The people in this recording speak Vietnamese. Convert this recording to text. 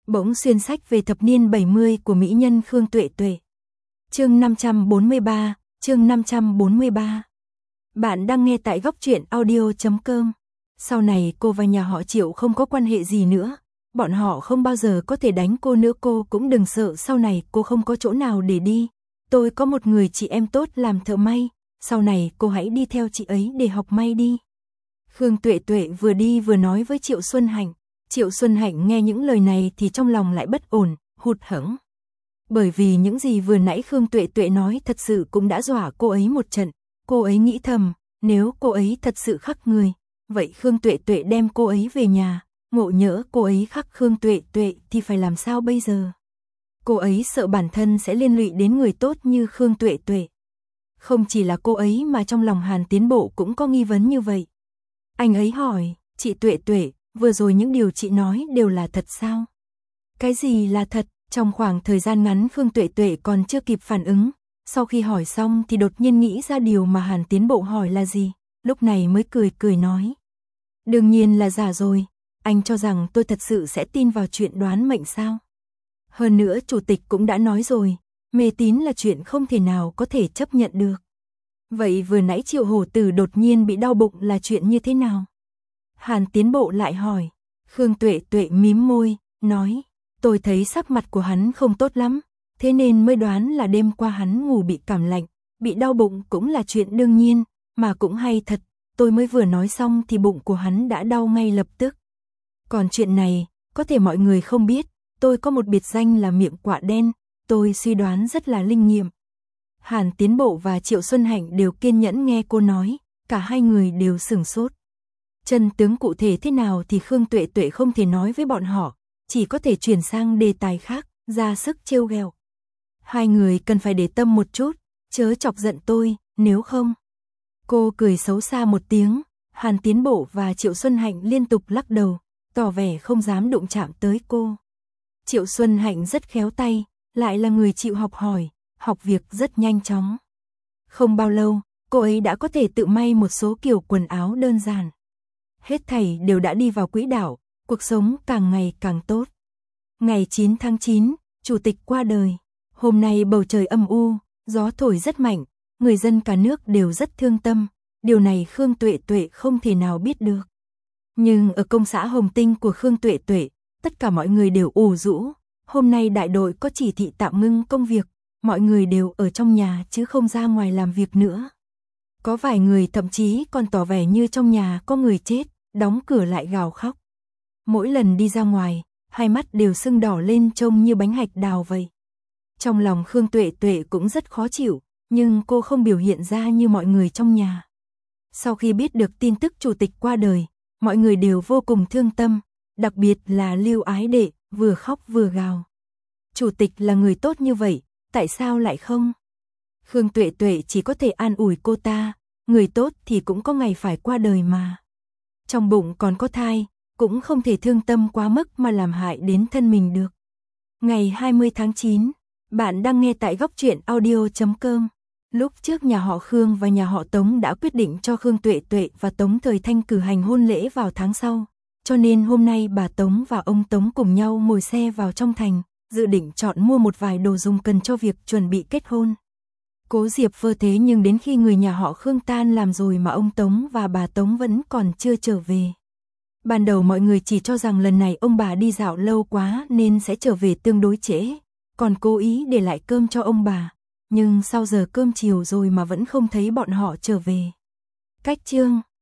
Bỗng xuyên sách về thập niên 70 của mỹ nhân Khương Tuệ Tuệ. Chương 543, chương 543. Bạn đang nghe tại goctruyện.audio.com. Sau này cô và nhà họ Triệu không có quan hệ gì nữa. Bọn họ không bao giờ có thể đánh cô nữa, cô cũng đừng sợ sau này cô không có chỗ nào để đi. Tôi có một người chị em tốt làm thợ may, sau này cô hãy đi theo chị ấy để học may đi. Khương Tuệ Tuệ vừa đi vừa nói với Triệu Xuân Hạnh. Triệu Xuân Hạnh nghe những lời này thì trong lòng lại bất ổn, hụt hẫng. Bởi vì những gì vừa nãy Khương Tuệ Tuệ nói thật sự cũng đã dọa cô ấy một trận. Cô ấy nghĩ thầm, nếu cô ấy thật sự khắc người, vậy Khương Tuệ Tuệ đem cô ấy về nhà, ngộ nhỡ cô ấy khắc Khương Tuệ Tuệ thì phải làm sao bây giờ? Cô ấy sợ bản thân sẽ liên lụy đến người tốt như Khương Tuệ Tuệ. Không chỉ là cô ấy mà trong lòng Hàn Tiến Bộ cũng có nghi vấn như vậy. Anh ấy hỏi, chị Tuệ Tuệ, vừa rồi những điều chị nói đều là thật sao? Cái gì là thật? Trong khoảng thời gian ngắn Khương Tuệ Tuệ còn chưa kịp phản ứng. Sau khi hỏi xong thì đột nhiên nghĩ ra điều mà Hàn Tiến Bộ hỏi là gì. Lúc này mới cười cười nói. Đương nhiên là giả rồi. Anh cho rằng tôi thật sự sẽ tin vào chuyện đoán mệnh sao? Hơn nữa chủ tịch cũng đã nói rồi. Mê tín là chuyện không thể nào có thể chấp nhận được. Vậy vừa nãy Triệu Hổ Tử đột nhiên bị đau bụng là chuyện như thế nào? Hàn Tiến Bộ lại hỏi. Khương Tuệ Tuệ mím môi, nói. Tôi thấy sắc mặt của hắn không tốt lắm, thế nên mới đoán là đêm qua hắn ngủ bị cảm lạnh, bị đau bụng cũng là chuyện đương nhiên, mà cũng hay thật, tôi mới vừa nói xong thì bụng của hắn đã đau ngay lập tức. Còn chuyện này, có thể mọi người không biết, tôi có một biệt danh là miệng quạ đen, tôi suy đoán rất là linh nghiệm. Hàn Tiến Bộ và Triệu Xuân Hạnh đều kiên nhẫn nghe cô nói, cả hai người đều sửng sốt. Chân tướng cụ thể thế nào thì Khương Tuệ Tuệ không thể nói với bọn họ, chỉ có thể chuyển sang đề tài khác, ra sức trêu ghẹo. Hai người cần phải để tâm một chút, chớ chọc giận tôi, nếu không. Cô cười xấu xa một tiếng, Hàn Tiến Bộ và Triệu Xuân Hạnh liên tục lắc đầu, tỏ vẻ không dám đụng chạm tới cô. Triệu Xuân Hạnh rất khéo tay, lại là người chịu học hỏi, học việc rất nhanh chóng. Không bao lâu, cô ấy đã có thể tự may một số kiểu quần áo đơn giản. Hết thảy đều đã đi vào quỹ đạo, cuộc sống càng ngày càng tốt. Ngày 9 tháng 9, Chủ tịch qua đời. Hôm nay bầu trời âm u, gió thổi rất mạnh, người dân cả nước đều rất thương tâm. Điều này Khương Tuệ Tuệ không thể nào biết được. Nhưng ở công xã Hồng Tinh của Khương Tuệ Tuệ, tất cả mọi người đều ủ rũ. Hôm nay đại đội có chỉ thị tạm ngưng công việc, mọi người đều ở trong nhà chứ không ra ngoài làm việc nữa. Có vài người thậm chí còn tỏ vẻ như trong nhà có người chết, đóng cửa lại gào khóc. Mỗi lần đi ra ngoài, hai mắt đều sưng đỏ lên trông như bánh hạch đào vậy. Trong lòng Khương Tuệ Tuệ cũng rất khó chịu, nhưng cô không biểu hiện ra như mọi người trong nhà. Sau khi biết được tin tức chủ tịch qua đời, mọi người đều vô cùng thương tâm, đặc biệt là Lưu Ái Đệ, vừa khóc vừa gào. Chủ tịch là người tốt như vậy, tại sao lại không? Khương Tuệ Tuệ chỉ có thể an ủi cô ta, người tốt thì cũng có ngày phải qua đời mà. Trong bụng còn có thai, cũng không thể thương tâm quá mức mà làm hại đến thân mình được. Ngày 20 tháng 9, bạn đang nghe tại goctruyện.audio.com. Lúc trước nhà họ Khương và nhà họ Tống đã quyết định cho Khương Tuệ Tuệ và Tống Thời Thanh cử hành hôn lễ vào tháng sau. Cho nên hôm nay bà Tống và ông Tống cùng nhau ngồi xe vào trong thành, dự định chọn mua một vài đồ dùng cần cho việc chuẩn bị kết hôn. Cố Diệp vơ thế nhưng đến khi người nhà họ Khương tan làm rồi mà ông Tống và bà Tống vẫn còn chưa trở về. Ban đầu mọi người chỉ cho rằng lần này ông bà đi dạo lâu quá nên sẽ trở về tương đối trễ, còn cố ý để lại cơm cho ông bà. Nhưng sau giờ cơm chiều rồi mà vẫn không thấy bọn họ trở về. Cách chương